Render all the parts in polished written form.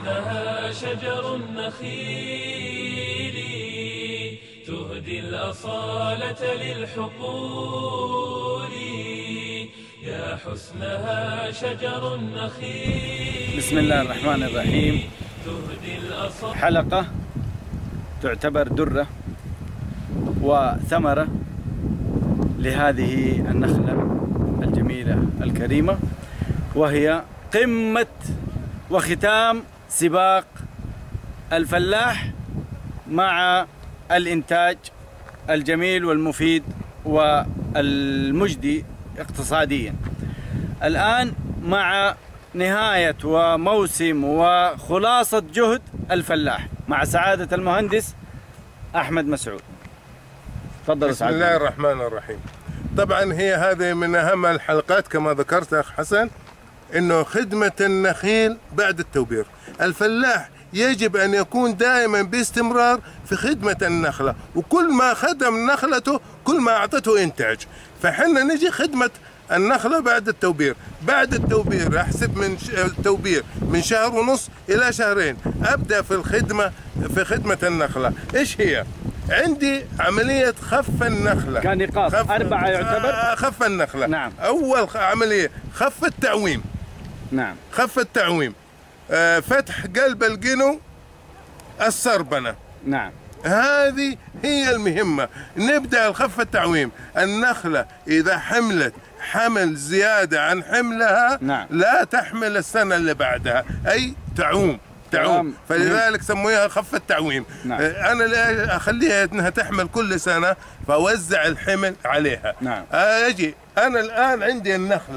حسنها شجر النخيل تهدي الأصالة للحقول. يا حسنها شجر النخيل. بسم الله الرحمن الرحيم. حلقة تعتبر درة وثمرة لهذه النخلة الجميلة الكريمة، وهي قمة وختام سباق الفلاح مع الإنتاج الجميل والمفيد والمجدي اقتصاديا. الآن مع نهاية وموسم وخلاصة جهد الفلاح مع سعادة المهندس أحمد مسعود. تفضل. بسم الله الرحمن الرحيم. طبعا هي هذه من أهم الحلقات كما ذكرت أخ حسن، إنه خدمة النخيل بعد التوبير. الفلاح يجب أن يكون دائما باستمرار في خدمة النخلة، وكل ما خدم نخلته كل ما أعطته إنتاج. فحنا نجي خدمة النخلة بعد التوبير. بعد التوبير أحسب من التوبير من شهر ونص إلى شهرين أبدأ في خدمة النخلة. إيش هي؟ عندي عملية خف النخلة كنقاط 4 يعتبر. خف النخلة. نعم. أول عملية خف التعويم. نعم. خف التعويم. فتح قلب القنو، السربنة. نعم. هذه هي المهمة. نبدأ الخف التعويم. النخلة إذا حملت حمل زيادة عن حملها نعم. لا تحمل السنة اللي بعدها، أي تعوم. فلذلك سموها خف التعويم. نعم. أنا لا أخليها أنها تحمل كل سنة، فوزع الحمل عليها. نعم. أجي أنا الآن عندي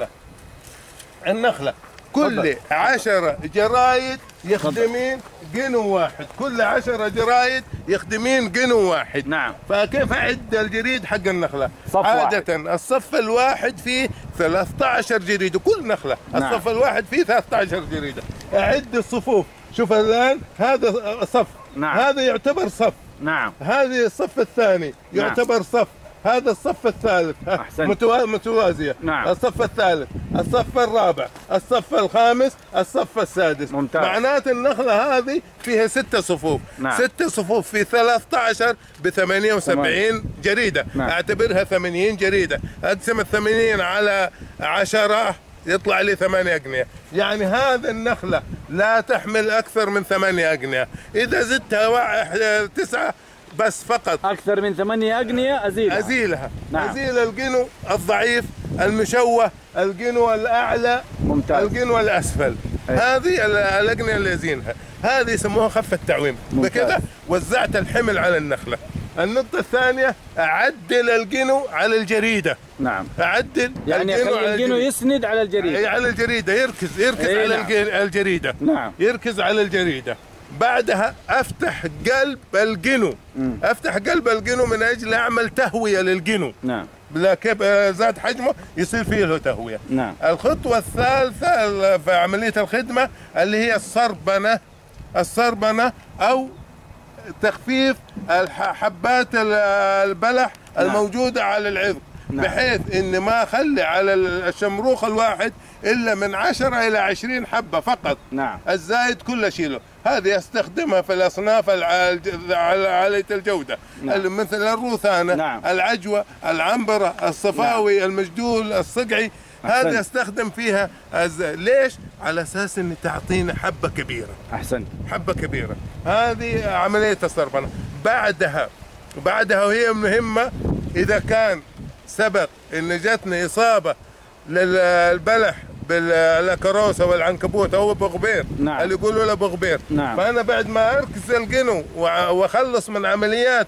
النخلة كل 10 جرايد يخدمين قنو واحد. كل 10 جرايد يخدمين قنو واحد. نعم. فكيف أعد الجريد حق النخلة؟ عادة الصف الواحد فيه 13 جريدة كل نخلة. نعم. الصف الواحد فيه 13 جريدة. أعد الصفوف. شوف الآن هذا صف. نعم. هذا يعتبر صف. نعم. هذه الصف الثاني يعتبر صف. هذا الصف الثالث متوازية. نعم. الصف الثالث، الصف الرابع، الصف الخامس، الصف السادس. ممتاز. معنات النخلة هذه فيها 6 صفوف. نعم. 6 صفوف في 13 ب78 جريدة. نعم. اعتبرها 80 جريدة. اقسم 80 على 10 يطلع لي 8 أقنية. يعني هذه النخلة لا تحمل أكثر من 8 أقنية. إذا زدتها 9 بس فقط. أكثر من 8 أقنية أزيلها. نعم. أزيل القنو الضعيف المشوه، القنو الأعلى. ممتاز. القنو الأسفل. هذه الأقنية اللي أزينها، هذه يسموها خف التعويم. بكذا وزعت الحمل على النخلة. النقطة الثانية أعدل القنو على الجريدة. نعم. أعدل يعني القنو يسند على الجريدة. على الجريدة، يركز على نعم. الجريدة. نعم. يركز على الجريدة. بعدها أفتح قلب القنو. أفتح قلب القنو من أجل أعمل تهوية للقنو. نعم. كيف زاد حجمه يصير فيه له تهوية. نعم. الخطوة الثالثة في عملية الخدمة اللي هي الصربنة أو تخفيف حبات البلح الموجودة على العذق. نعم. بحيث إن ما أخلي على الشمروخ الواحد إلا من 10 إلى 20 حبة فقط. نعم. الزايد كله شيله. هذه استخدمها في الأصناف عالية الجودة. نعم. مثل الروثانة. نعم. العجوة، العنبرة، الصفاوي. نعم. المجدول، الصقعي. هذه استخدم فيها ليش؟ على أساس أن تعطينا حبة كبيرة. أحسن. حبة كبيرة. هذه عملية الصربنة. بعدها وهي مهمة، إذا كان سبق إن جاتنا إصابة للبلح بالكروسة والعنكبوت أو بغبير. نعم. اللي يقولوا له بغبير. نعم. فأنا بعد ما أركز القنو وأخلص من عمليات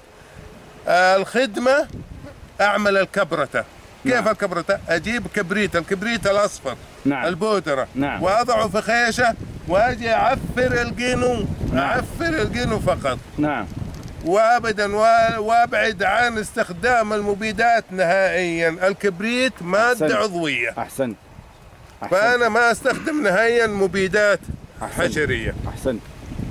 الخدمة أعمل الكبرته. كيف؟ نعم. الكبرته أجيب الكبريت الأصفر. نعم. البودرة. نعم. وأضعه في خيشة وأجي أعفر القنو. نعم. أعفر القنو فقط. نعم. وابدا وابعد عن استخدام المبيدات نهائيا. الكبريت مادة عضوية. أحسنت. فأنا ما استخدم نهائيا مبيدات حشرية. أحسنت.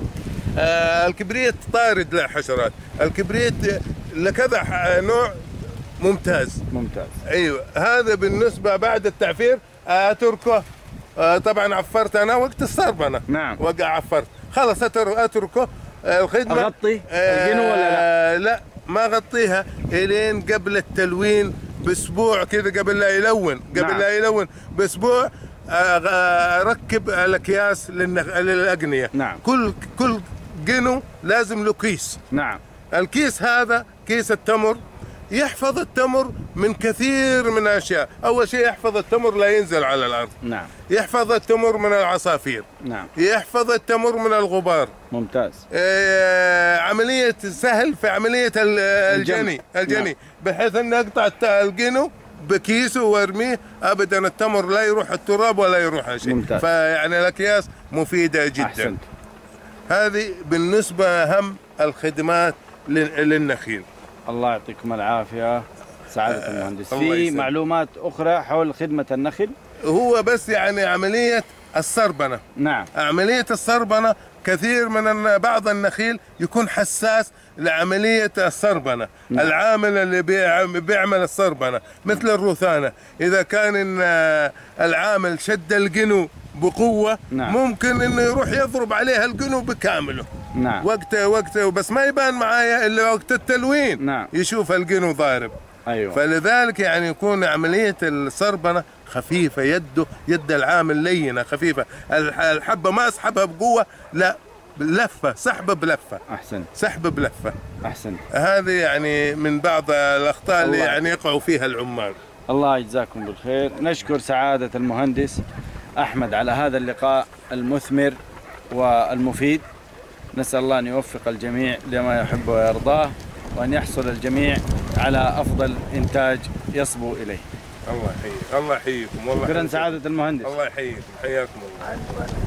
الكبريت طارد للحشرات. الكبريت لكذا نوع ممتاز. ممتاز. أيوة. هذا بالنسبة بعد التعفير أتركه طبعا عفرت انا وقت الصربنه. نعم. وقع عفرت خلاص اتركه الخدمه. اغطي الجنو ولا لا؟ لا ما اغطيها الين قبل التلوين باسبوع كذا، قبل لا يلون، قبل لا يلون باسبوع اركب الاكياس للاقنيه. نعم. كل قنو لازم له كيس. نعم. الكيس هذا كيس التمر يحفظ التمر من كثير من الاشياء. اول شيء يحفظ التمر لا ينزل على الارض. نعم. يحفظ التمر من العصافير. نعم. يحفظ التمر من الغبار. ممتاز. عملية سهل في عملية الجني. نعم. بحيث ان اقطع القنو بكيسه وارميه، ابدا التمر لا يروح التراب ولا يروح شيء. ممتاز. فيعني الاكياس مفيدة جدا. أحسنت. هذه بالنسبة اهم الخدمات للنخيل. الله يعطيكم العافية سعادة المهندس. في معلومات أخرى حول خدمة النخل؟ هو بس يعني عملية الصربنة. نعم. عملية الصربنة كثير من بعض النخيل يكون حساس لعملية الصربنة. نعم. العامل اللي بيعمل الصربنة مثل الرثانة، إذا كان إن العامل شد القنو بقوة، نعم، ممكن إنه يروح يضرب عليها القنو بكامله. نعم. وقت بس ما يبان معايا إلا وقت التلوين. نعم. يشوف القنو ضارب. أيوة. فلذلك يعني يكون عملية الصربنة خفيفة، يد العامل لينة خفيفة، الحبة ما اسحبها بقوة، لا بلفة، سحبة بلفة. أحسن. سحبة بلفة. أحسن. هذه يعني من بعض الأخطاء اللي يعني يقعوا فيها العمال. الله يجزاكم بالخير. نشكر سعادة المهندس أحمد على هذا اللقاء المثمر والمفيد. نسأل الله أن يوفق الجميع لما يحب ويرضاه، وأن يحصل الجميع على أفضل إنتاج يصبو إليه. الله يحييك. الله يحييكم والله. شكرا سعادة المهندس. الله يحييكم. حياكم الله.